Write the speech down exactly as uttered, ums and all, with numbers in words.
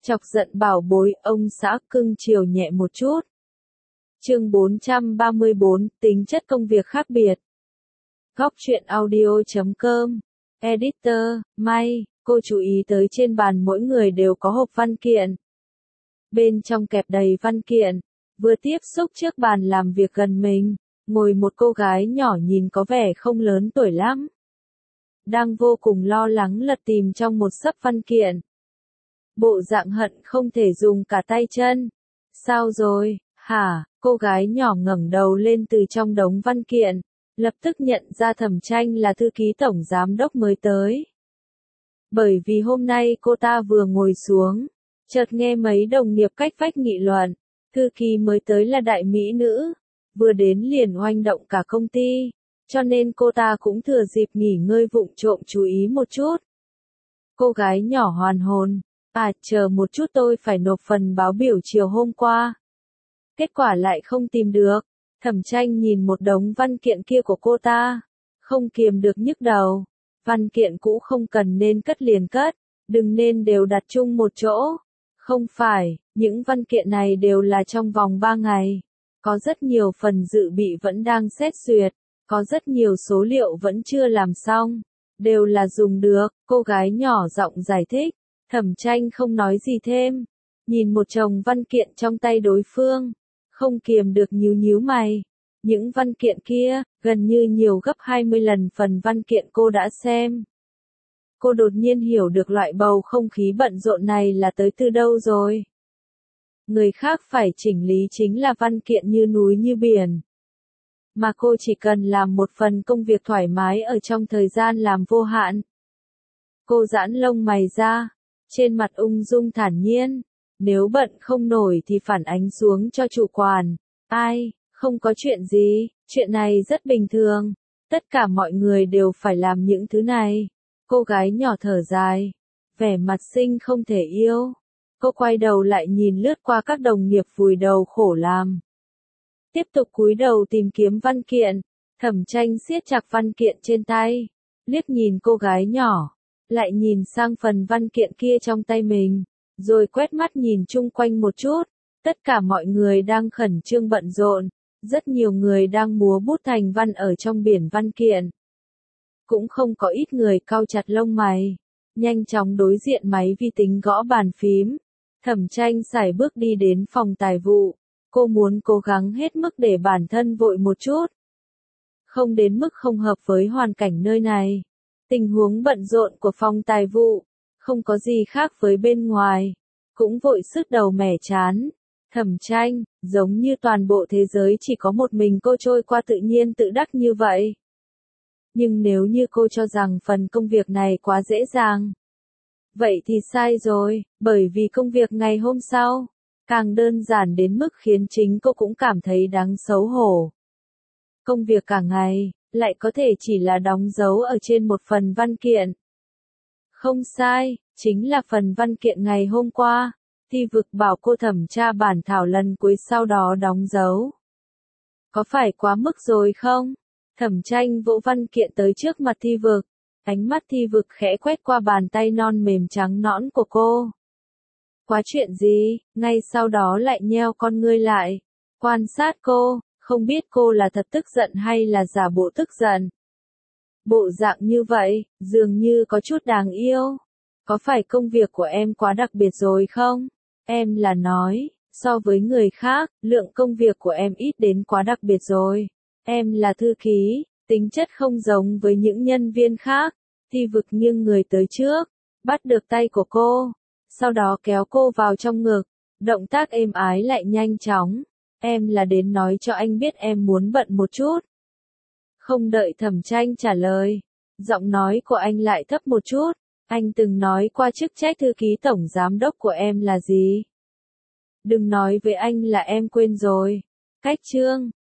Chọc giận bảo bối, ông xã cưng chiều nhẹ một chút. Chương bốn trăm ba mươi bốn, tính chất công việc khác biệt. Góc truyện audio chấm com. Editor, May, cô chú ý tới trên bàn mỗi người đều có hộp văn kiện. Bên trong kẹp đầy văn kiện, vừa tiếp xúc trước bàn làm việc gần mình, ngồi một cô gái nhỏ nhìn có vẻ không lớn tuổi lắm. Đang vô cùng lo lắng lật tìm trong một xấp văn kiện. Bộ dạng hận không thể dùng cả tay chân. Sao rồi, hả? Cô gái nhỏ ngẩng đầu lên từ trong đống văn kiện, lập tức nhận ra Thẩm Tranh là thư ký tổng giám đốc mới tới. Bởi vì hôm nay cô ta vừa ngồi xuống, chợt nghe mấy đồng nghiệp cách vách nghị luận, thư ký mới tới là đại mỹ nữ, vừa đến liền oanh động cả công ty, cho nên cô ta cũng thừa dịp nghỉ ngơi vụng trộm chú ý một chút. Cô gái nhỏ hoàn hồn, à chờ một chút tôi phải nộp phần báo biểu chiều hôm qua. Kết quả lại không tìm được. Thẩm Tranh nhìn một đống văn kiện kia của cô ta, không kiềm được nhức đầu. Văn kiện cũ không cần nên cất liền cất, đừng nên đều đặt chung một chỗ. Không phải, những văn kiện này đều là trong vòng ba ngày. Có rất nhiều phần dự bị vẫn đang xét duyệt, có rất nhiều số liệu vẫn chưa làm xong, đều là dùng được. Cô gái nhỏ giọng giải thích, Thẩm Tranh không nói gì thêm, nhìn một chồng văn kiện trong tay đối phương, không kiềm được nhíu nhíu mày. Những văn kiện kia, gần như nhiều gấp hai mươi lần phần văn kiện cô đã xem. Cô đột nhiên hiểu được loại bầu không khí bận rộn này là tới từ đâu rồi. Người khác phải chỉnh lý chính là văn kiện như núi như biển. Mà cô chỉ cần làm một phần công việc thoải mái ở trong thời gian làm vô hạn. Cô giãn lông mày ra, trên mặt ung dung thản nhiên. Nếu bận không nổi thì phản ánh xuống cho chủ quản. Ai, không có chuyện gì, chuyện này rất bình thường. Tất cả mọi người đều phải làm những thứ này. Cô gái nhỏ thở dài, vẻ mặt xinh không thể yêu. Cô quay đầu lại nhìn lướt qua các đồng nghiệp vùi đầu khổ làm. Tiếp tục cúi đầu tìm kiếm văn kiện. Thẩm Tranh siết chặt văn kiện trên tay, liếc nhìn cô gái nhỏ, lại nhìn sang phần văn kiện kia trong tay mình. Rồi quét mắt nhìn chung quanh một chút, tất cả mọi người đang khẩn trương bận rộn, rất nhiều người đang múa bút thành văn ở trong biển văn kiện. Cũng không có ít người cau chặt lông mày, nhanh chóng đối diện máy vi tính gõ bàn phím. Thẩm Tranh sải bước đi đến phòng tài vụ, cô muốn cố gắng hết mức để bản thân vội một chút. Không đến mức không hợp với hoàn cảnh nơi này. Tình huống bận rộn của phòng tài vụ không có gì khác với bên ngoài, cũng vội sứt đầu mẻ chán. Thẩm Tranh, giống như toàn bộ thế giới chỉ có một mình cô trôi qua tự nhiên tự đắc như vậy. Nhưng nếu như cô cho rằng phần công việc này quá dễ dàng, vậy thì sai rồi, bởi vì công việc ngày hôm sau, càng đơn giản đến mức khiến chính cô cũng cảm thấy đáng xấu hổ. Công việc cả ngày, lại có thể chỉ là đóng dấu ở trên một phần văn kiện. Không sai, chính là phần văn kiện ngày hôm qua, Thi Vực bảo cô thẩm tra bản thảo lần cuối sau đó đóng dấu. Có phải quá mức rồi không? Thẩm Tranh vỗ văn kiện tới trước mặt Thi Vực, ánh mắt Thi Vực khẽ quét qua bàn tay non mềm trắng nõn của cô. Quá chuyện gì? Ngay sau đó lại nheo con ngươi lại, quan sát cô, không biết cô là thật tức giận hay là giả bộ tức giận. Bộ dạng như vậy, dường như có chút đáng yêu. Có phải công việc của em quá đặc biệt rồi không? Em là nói, so với người khác, lượng công việc của em ít đến quá đặc biệt rồi. Em là thư ký, tính chất không giống với những nhân viên khác. Thi Vực nghiêng người tới trước, bắt được tay của cô, sau đó kéo cô vào trong ngực, động tác êm ái lại nhanh chóng. Em là đến nói cho anh biết em muốn bận một chút. Không đợi Thẩm Tranh trả lời, giọng nói của anh lại thấp một chút. Anh từng nói qua chức trách thư ký tổng giám đốc của em là gì? Đừng nói với anh là em quên rồi. Cách chương,